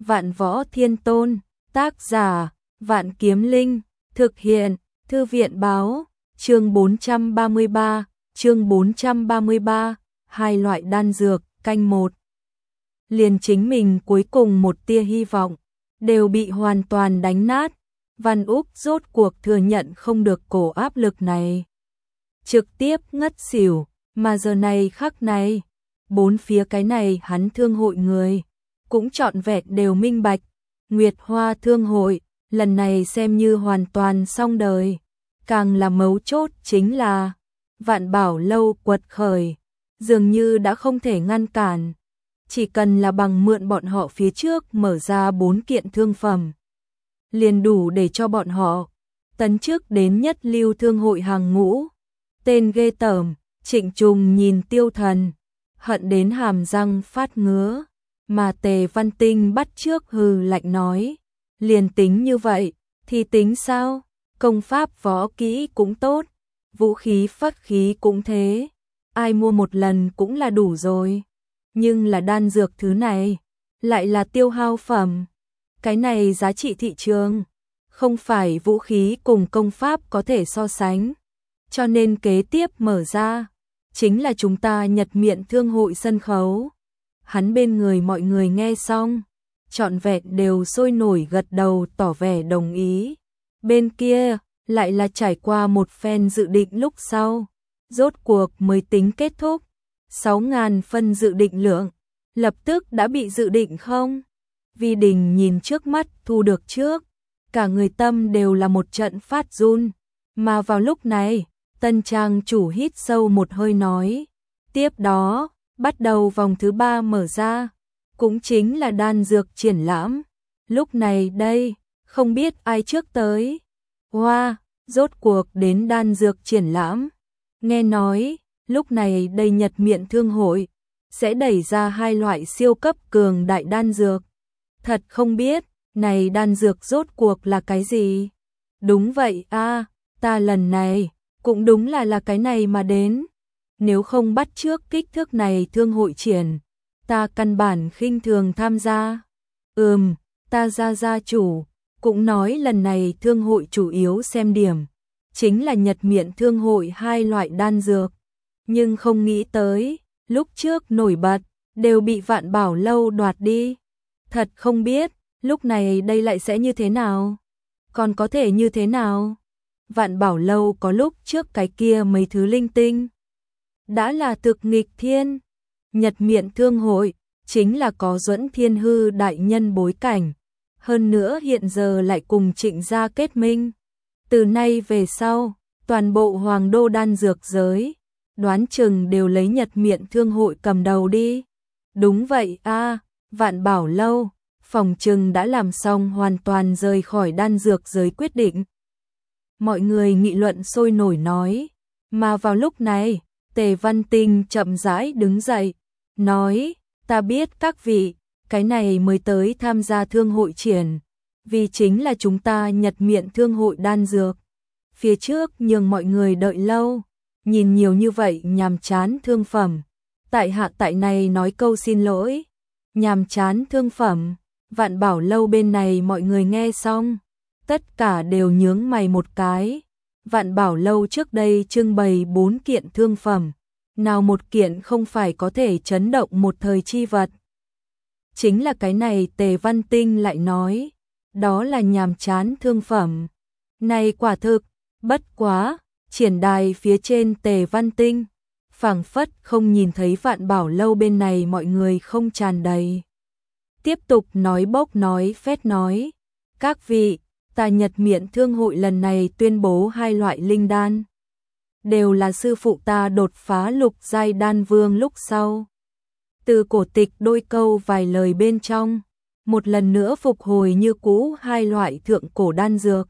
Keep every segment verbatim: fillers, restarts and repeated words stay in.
Vạn Võ Thiên Tôn, tác giả, Vạn Kiếm Linh, thực hiện, Thư viện báo, chương bốn trăm ba mươi ba, chương bốn trăm ba mươi ba, hai loại đan dược, canh một. Liền chính mình cuối cùng một tia hy vọng, đều bị hoàn toàn đánh nát, Văn Úc rốt cuộc thừa nhận không được cổ áp lực này. Trực tiếp ngất xỉu, mà giờ này khắc này, bốn phía cái này hắn thương hội người, cũng trọn vẹn đều minh bạch, Nguyệt Hoa thương hội, lần này xem như hoàn toàn xong đời. Càng là mấu chốt chính là, Vạn Bảo lâu quật khởi, dường như đã không thể ngăn cản. Chỉ cần là bằng mượn bọn họ phía trước mở ra bốn kiện thương phẩm, liền đủ để cho bọn họ tấn chức đến nhất lưu thương hội hàng ngũ. Tên ghê tởm, Trịnh Trùng nhìn Tiêu Thần, hận đến hàm răng phát ngứa, mà Tề Văn Tinh bắt trước hừ lạnh nói, liền tính như vậy, thì tính sao, công pháp võ kỹ cũng tốt, vũ khí pháp khí cũng thế, ai mua một lần cũng là đủ rồi. Nhưng là đan dược thứ này, lại là tiêu hao phẩm. Cái này giá trị thị trường, không phải vũ khí cùng công pháp có thể so sánh. Cho nên kế tiếp mở ra, chính là chúng ta Nhật Miện thương hội sân khấu. Hắn bên người mọi người nghe xong, trọn vẹn đều sôi nổi gật đầu tỏ vẻ đồng ý. Bên kia, lại là trải qua một phen dự định lúc sau, rốt cuộc mới tính kết thúc. sáu ngàn phân dự định lượng, lập tức đã bị dự định không? Vi Đình nhìn trước mắt thu được trước, cả người tâm đều là một trận phát run, mà vào lúc này, Tân Trang chủ hít sâu một hơi nói, tiếp đó, bắt đầu vòng thứ ba mở ra, cũng chính là đan dược triển lãm. Lúc này đây, không biết ai trước tới. Hoa, wow, rốt cuộc đến đan dược triển lãm. Nghe nói, lúc này đây Nhật Miện thương hội sẽ đẩy ra hai loại siêu cấp cường đại đan dược. Thật không biết, này đan dược rốt cuộc là cái gì? Đúng vậy a, à, ta lần này cũng đúng là là cái này mà đến. Nếu không bắt trước kích thước này thương hội triển, ta căn bản khinh thường tham gia. Ừm, ta gia gia chủ cũng nói lần này thương hội chủ yếu xem điểm chính là Nhật Miện thương hội hai loại đan dược. Nhưng không nghĩ tới, lúc trước nổi bật, đều bị Vạn Bảo lâu đoạt đi. Thật không biết, lúc này đây lại sẽ như thế nào? Còn có thể như thế nào? Vạn Bảo lâu có lúc trước cái kia mấy thứ linh tinh, đã là thực nghịch thiên. Nhật Miện thương hội, chính là có Duẫn Thiên Hư đại nhân bối cảnh. Hơn nữa hiện giờ lại cùng Trịnh gia kết minh. Từ nay về sau, toàn bộ Hoàng đô đan dược giới, đoán chừng đều lấy Nhật Miện thương hội cầm đầu đi. Đúng vậy a, à, Vạn Bảo lâu, phòng chừng đã làm xong hoàn toàn rời khỏi đan dược giới quyết định. Mọi người nghị luận sôi nổi nói, mà vào lúc này, Tề Văn Tinh chậm rãi đứng dậy, nói, ta biết các vị, cái này mới tới tham gia thương hội triển, vì chính là chúng ta Nhật Miện thương hội đan dược. Phía trước nhường mọi người đợi lâu, nhìn nhiều như vậy nhàm chán thương phẩm. Tại hạ tại này nói câu xin lỗi, nhàm chán thương phẩm. Vạn Bảo lâu bên này mọi người nghe xong, tất cả đều nhướng mày một cái. Vạn Bảo lâu trước đây trưng bày bốn kiện thương phẩm, nào một kiện không phải có thể chấn động một thời chi vật. Chính là cái này Tề Văn Tinh lại nói, đó là nhàm chán thương phẩm. Này quả thực, bất quá, triển đài phía trên Tề Văn Tinh, phảng phất không nhìn thấy Vạn Bảo lâu bên này mọi người không tràn đầy. Tiếp tục nói bốc nói phét nói, các vị, ta Nhật Miện thương hội lần này tuyên bố hai loại linh đan, đều là sư phụ ta đột phá lục giai đan vương lúc sau. Từ cổ tịch đôi câu vài lời bên trong, một lần nữa phục hồi như cũ hai loại thượng cổ đan dược.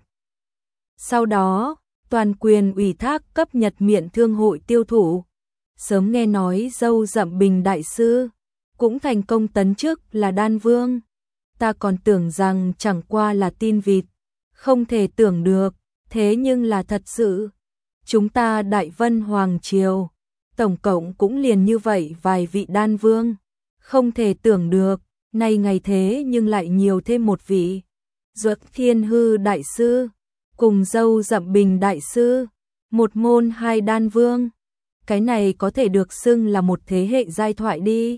Sau đó, toàn quyền ủy thác cấp Nhật Miện thương hội tiêu thụ. Sớm nghe nói dâu Dậm Bình đại sư cũng thành công tấn chức là đan vương. Ta còn tưởng rằng chẳng qua là tin vịt, không thể tưởng được, thế nhưng là thật sự. Chúng ta Đại Vân Hoàng Triều, tổng cộng cũng liền như vậy vài vị đan vương, không thể tưởng được, Nay ngày thế nhưng lại nhiều thêm một vị. Duật Thiên Hư đại sư, cùng dâu Dậm Bình đại sư, một môn hai đan vương. Cái này có thể được xưng là một thế hệ giai thoại đi.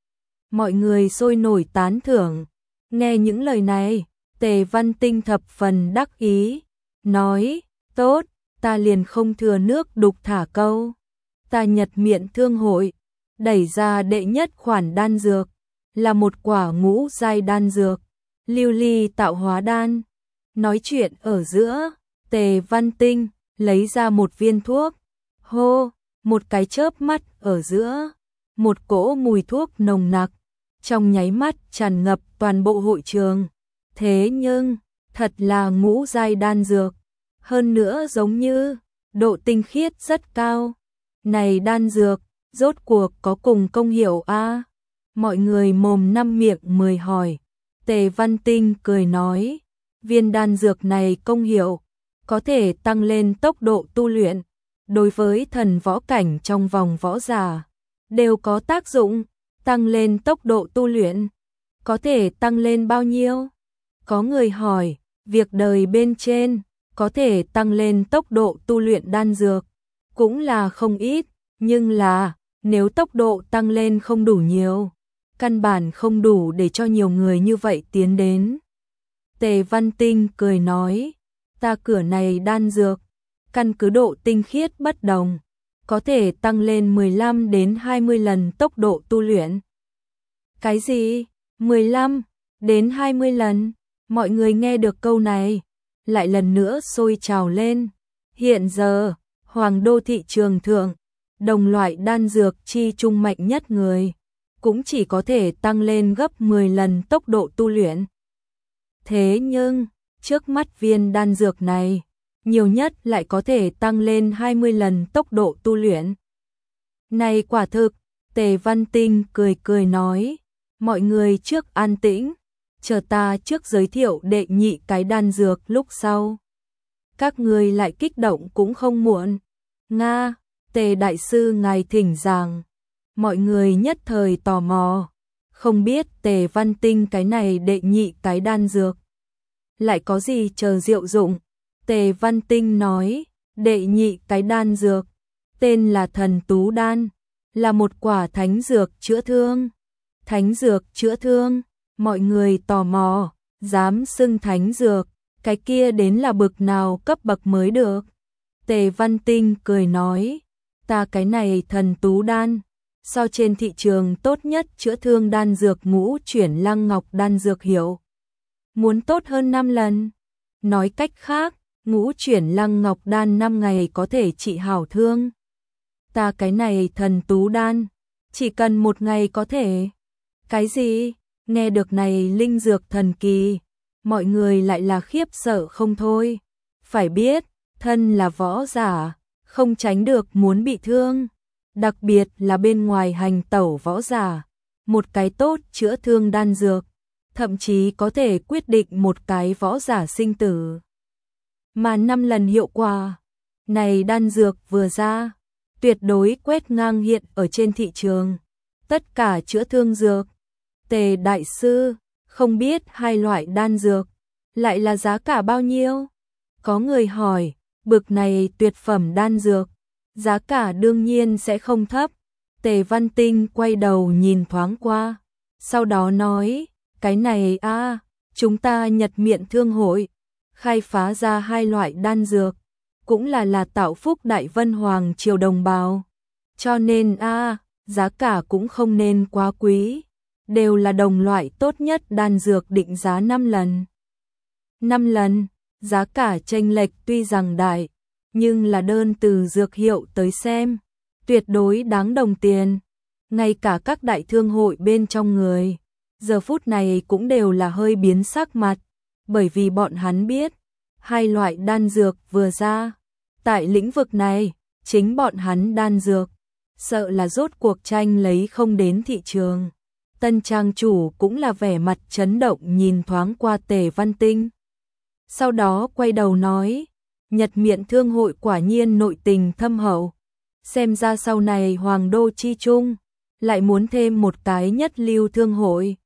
Mọi người sôi nổi tán thưởng. Nghe những lời này, Tề Văn Tinh thập phần đắc ý, nói, tốt, ta liền không thừa nước đục thả câu. Ta Nhật Miện Thương hội, đẩy ra đệ nhất khoản đan dược, là một quả ngũ giai đan dược, lưu ly tạo hóa đan. Nói chuyện ở giữa, Tề Văn Tinh lấy ra một viên thuốc, hô, một cái chớp mắt ở giữa, một cỗ mùi thuốc nồng nặc, trong nháy mắt tràn ngập toàn bộ hội trường. Thế nhưng, thật là ngũ giai đan dược, hơn nữa giống như, độ tinh khiết rất cao. Này đan dược, rốt cuộc có cùng công hiệu a? Mọi người mồm năm miệng mười hỏi. Tề Văn Tinh cười nói, viên đan dược này công hiệu, có thể tăng lên tốc độ tu luyện, đối với thần võ cảnh trong vòng võ giả, đều có tác dụng, tăng lên tốc độ tu luyện, có thể tăng lên bao nhiêu? Có người hỏi, việc đời bên trên, có thể tăng lên tốc độ tu luyện đan dược, cũng là không ít, nhưng là, nếu tốc độ tăng lên không đủ nhiều, căn bản không đủ để cho nhiều người như vậy tiến đến. Tề Văn Tinh cười nói, ta cửa này đan dược, căn cứ độ tinh khiết bất đồng, có thể tăng lên mười lăm đến hai mươi lần tốc độ tu luyện. Cái gì? mười lăm đến hai mươi lần? Mọi người nghe được câu này, lại lần nữa sôi trào lên. Hiện giờ, Hoàng Đô thị trường thượng, đồng loại đan dược chi trung mạnh nhất người, cũng chỉ có thể tăng lên gấp mười lần tốc độ tu luyện. Thế nhưng, trước mắt viên đan dược này, nhiều nhất lại có thể tăng lên hai mươi lần tốc độ tu luyện. Này quả thực, Tề Văn Tinh cười cười nói, mọi người trước an tĩnh, chờ ta trước giới thiệu đệ nhị cái đan dược lúc sau. Các người lại kích động cũng không muộn. Nga, Tề đại sư ngài thỉnh giảng. Mọi người nhất thời tò mò, không biết Tề Văn Tinh cái này đệ nhị cái đan dược lại có gì chờ diệu dụng. Tề Văn Tinh nói, đệ nhị cái đan dược, tên là Thần Tú Đan, là một quả thánh dược chữa thương. Thánh dược chữa thương, mọi người tò mò, dám xưng thánh dược, cái kia đến là bực nào cấp bậc mới được. Tề Văn Tinh cười nói, ta cái này Thần Tú Đan, so trên thị trường tốt nhất chữa thương đan dược ngũ chuyển lăng ngọc đan dược hiệu, muốn tốt hơn năm lần. Nói cách khác, ngũ chuyển lăng ngọc đan năm ngày có thể trị hảo thương. Ta cái này Thần Tú Đan, chỉ cần một ngày có thể. Cái gì? Nghe được này linh dược thần kỳ, mọi người lại là khiếp sợ không thôi. Phải biết, thân là võ giả, không tránh được muốn bị thương. Đặc biệt là bên ngoài hành tẩu võ giả, một cái tốt chữa thương đan dược, thậm chí có thể quyết định một cái võ giả sinh tử. Mà năm lần hiệu quả, này đan dược vừa ra, tuyệt đối quét ngang hiện ở trên thị trường. Tất cả chữa thương dược. Tề đại sư, không biết hai loại đan dược, lại là giá cả bao nhiêu? Có người hỏi, bực này tuyệt phẩm đan dược, giá cả đương nhiên sẽ không thấp. Tề Văn Tinh quay đầu nhìn thoáng qua, sau đó nói, cái này a, à, chúng ta Nhật Miện Thương hội, khai phá ra hai loại đan dược, cũng là là tạo phúc Đại Vân Hoàng triều đồng bào. Cho nên a, à, giá cả cũng không nên quá quý, đều là đồng loại tốt nhất đan dược định giá năm lần. năm lần, giá cả chênh lệch tuy rằng đại, nhưng là đơn từ dược hiệu tới xem, tuyệt đối đáng đồng tiền. Ngay cả các đại thương hội bên trong người, giờ phút này cũng đều là hơi biến sắc mặt, bởi vì bọn hắn biết, hai loại đan dược vừa ra, tại lĩnh vực này, chính bọn hắn đan dược, sợ là rốt cuộc tranh lấy không đến thị trường. Tân trang chủ cũng là vẻ mặt chấn động nhìn thoáng qua Tề Văn Tinh. Sau đó quay đầu nói, Nhật Miện Thương hội quả nhiên nội tình thâm hậu, xem ra sau này Hoàng Đô chi trung, lại muốn thêm một cái nhất lưu thương hội.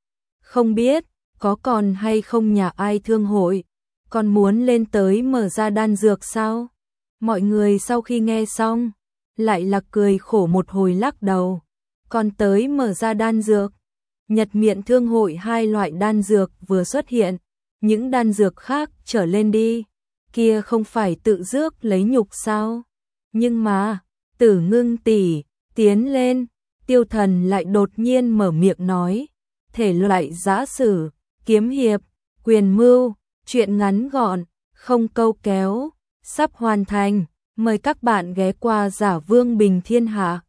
Không biết, có còn hay không nhà ai thương hội, còn muốn lên tới mở ra đan dược sao? Mọi người sau khi nghe xong, lại là cười khổ một hồi lắc đầu. Còn tới mở ra đan dược, Nhật Miện Thương hội hai loại đan dược vừa xuất hiện, những đan dược khác trở lên đi, kia không phải tự rước lấy nhục sao? Nhưng mà, Tử Ngưng tỷ, tiến lên, Tiêu Thần lại đột nhiên mở miệng nói, thể loại giã sử, kiếm hiệp, quyền mưu, chuyện ngắn gọn, không câu kéo, sắp hoàn thành, mời các bạn ghé qua Giả Vương Bình Thiên Hạ.